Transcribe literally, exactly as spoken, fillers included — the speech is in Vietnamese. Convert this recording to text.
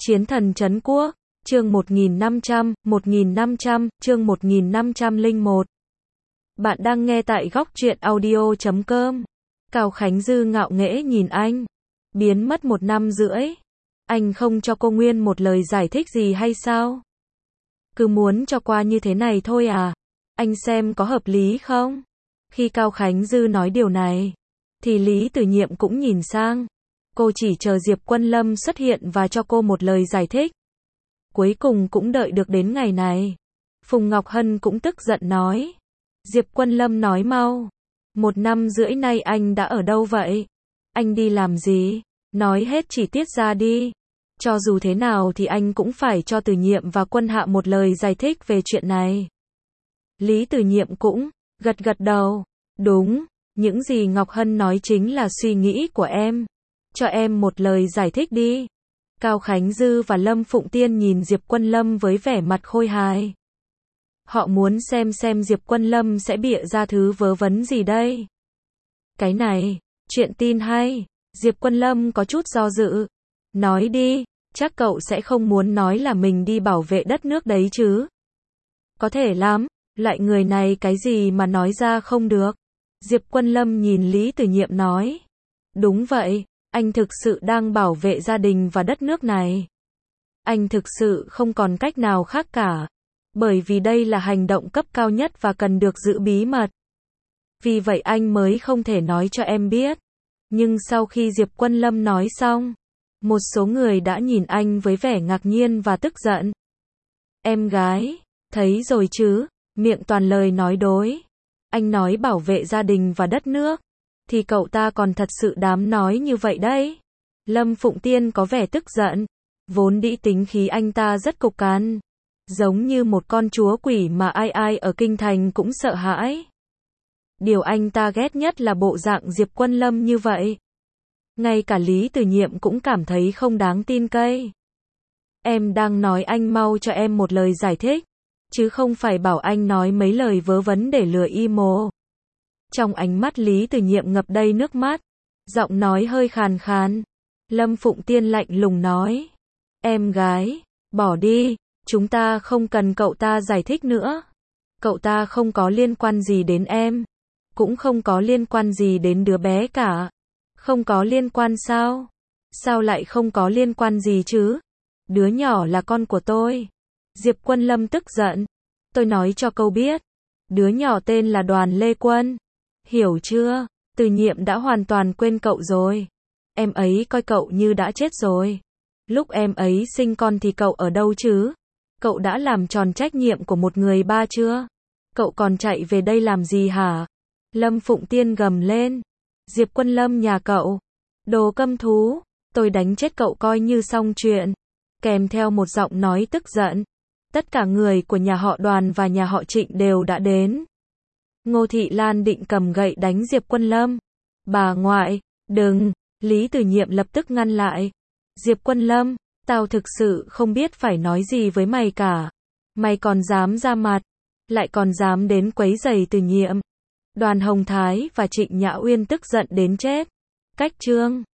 Chiến thần trấn quốc, chương một nghìn năm trăm, một nghìn năm trăm, chương một nghìn năm trăm lẻ một. Bạn đang nghe tại góc truyện audio chấm com. Cao Khánh Dư ngạo nghễ nhìn anh. Biến mất một năm rưỡi. Anh không cho cô Nguyên một lời giải thích gì hay sao? Cứ muốn cho qua như thế này thôi à? Anh xem có hợp lý không? Khi Cao Khánh Dư nói điều này, thì Lý Tử Nhiệm cũng nhìn sang. Cô chỉ chờ Diệp Quân Lâm xuất hiện và cho cô một lời giải thích. Cuối cùng cũng đợi được đến ngày này. Phùng Ngọc Hân cũng tức giận nói. Diệp Quân Lâm nói mau. Một năm rưỡi nay anh đã ở đâu vậy? Anh đi làm gì? Nói hết chi tiết ra đi. Cho dù thế nào thì anh cũng phải cho Tử Nhiệm và Quân Hạ một lời giải thích về chuyện này. Lý Tử Nhiệm cũng gật gật đầu. Đúng, những gì Ngọc Hân nói chính là suy nghĩ của em. Cho em một lời giải thích đi. Cao Khánh Dư và Lâm Phụng Tiên nhìn Diệp Quân Lâm với vẻ mặt khôi hài. Họ muốn xem xem Diệp Quân Lâm sẽ bịa ra thứ vớ vẩn gì đây. Cái này, chuyện tin hay. Diệp Quân Lâm có chút do dự. Nói đi, chắc cậu sẽ không muốn nói là mình đi bảo vệ đất nước đấy chứ. Có thể lắm, loại người này cái gì mà nói ra không được. Diệp Quân Lâm nhìn Lý Tử Nhiệm nói. Đúng vậy. Anh thực sự đang bảo vệ gia đình và đất nước này. Anh thực sự không còn cách nào khác cả. Bởi vì đây là hành động cấp cao nhất và cần được giữ bí mật. Vì vậy anh mới không thể nói cho em biết. Nhưng sau khi Diệp Quân Lâm nói xong, một số người đã nhìn anh với vẻ ngạc nhiên và tức giận. Em gái, thấy rồi chứ, miệng toàn lời nói đối. Anh nói bảo vệ gia đình và đất nước. Thì cậu ta còn thật sự dám nói như vậy đấy. Lâm Phụng Tiên có vẻ tức giận. Vốn dĩ tính khí anh ta rất cục cằn. Giống như một con chúa quỷ mà ai ai ở kinh thành cũng sợ hãi. Điều anh ta ghét nhất là bộ dạng Diệp Quân Lâm như vậy. Ngay cả Lý Tử Nhiệm cũng cảm thấy không đáng tin cậy. Em đang nói anh mau cho em một lời giải thích. Chứ không phải bảo anh nói mấy lời vớ vẩn để lừa y mồ. Trong ánh mắt Lý Tử Nhiệm ngập đầy nước mắt. Giọng nói hơi khàn khàn. Lâm Phụng Tiên lạnh lùng nói. Em gái, bỏ đi. Chúng ta không cần cậu ta giải thích nữa. Cậu ta không có liên quan gì đến em. Cũng không có liên quan gì đến đứa bé cả. Không có liên quan sao? Sao lại không có liên quan gì chứ? Đứa nhỏ là con của tôi. Diệp Quân Lâm tức giận. Tôi nói cho cậu biết. Đứa nhỏ tên là Đoàn Lê Quân. Hiểu chưa? Tử Nhiệm đã hoàn toàn quên cậu rồi. Em ấy coi cậu như đã chết rồi. Lúc em ấy sinh con thì cậu ở đâu chứ? Cậu đã làm tròn trách nhiệm của một người ba chưa? Cậu còn chạy về đây làm gì hả? Lâm Phụng Tiên gầm lên. Diệp Quân Lâm nhà cậu. Đồ câm thú. Tôi đánh chết cậu coi như xong chuyện. Kèm theo một giọng nói tức giận. Tất cả người của nhà họ Đoàn và nhà họ Trịnh đều đã đến. Ngô Thị Lan định cầm gậy đánh Diệp Quân Lâm. Bà ngoại, đừng. Lý Tử Nhiệm lập tức ngăn lại. Diệp Quân Lâm, tao thực sự không biết phải nói gì với mày cả. Mày còn dám ra mặt, lại còn dám đến quấy rầy Tử Nhiệm. Đoàn Hồng Thái và Trịnh Nhã Uyên tức giận đến chết. Cách chương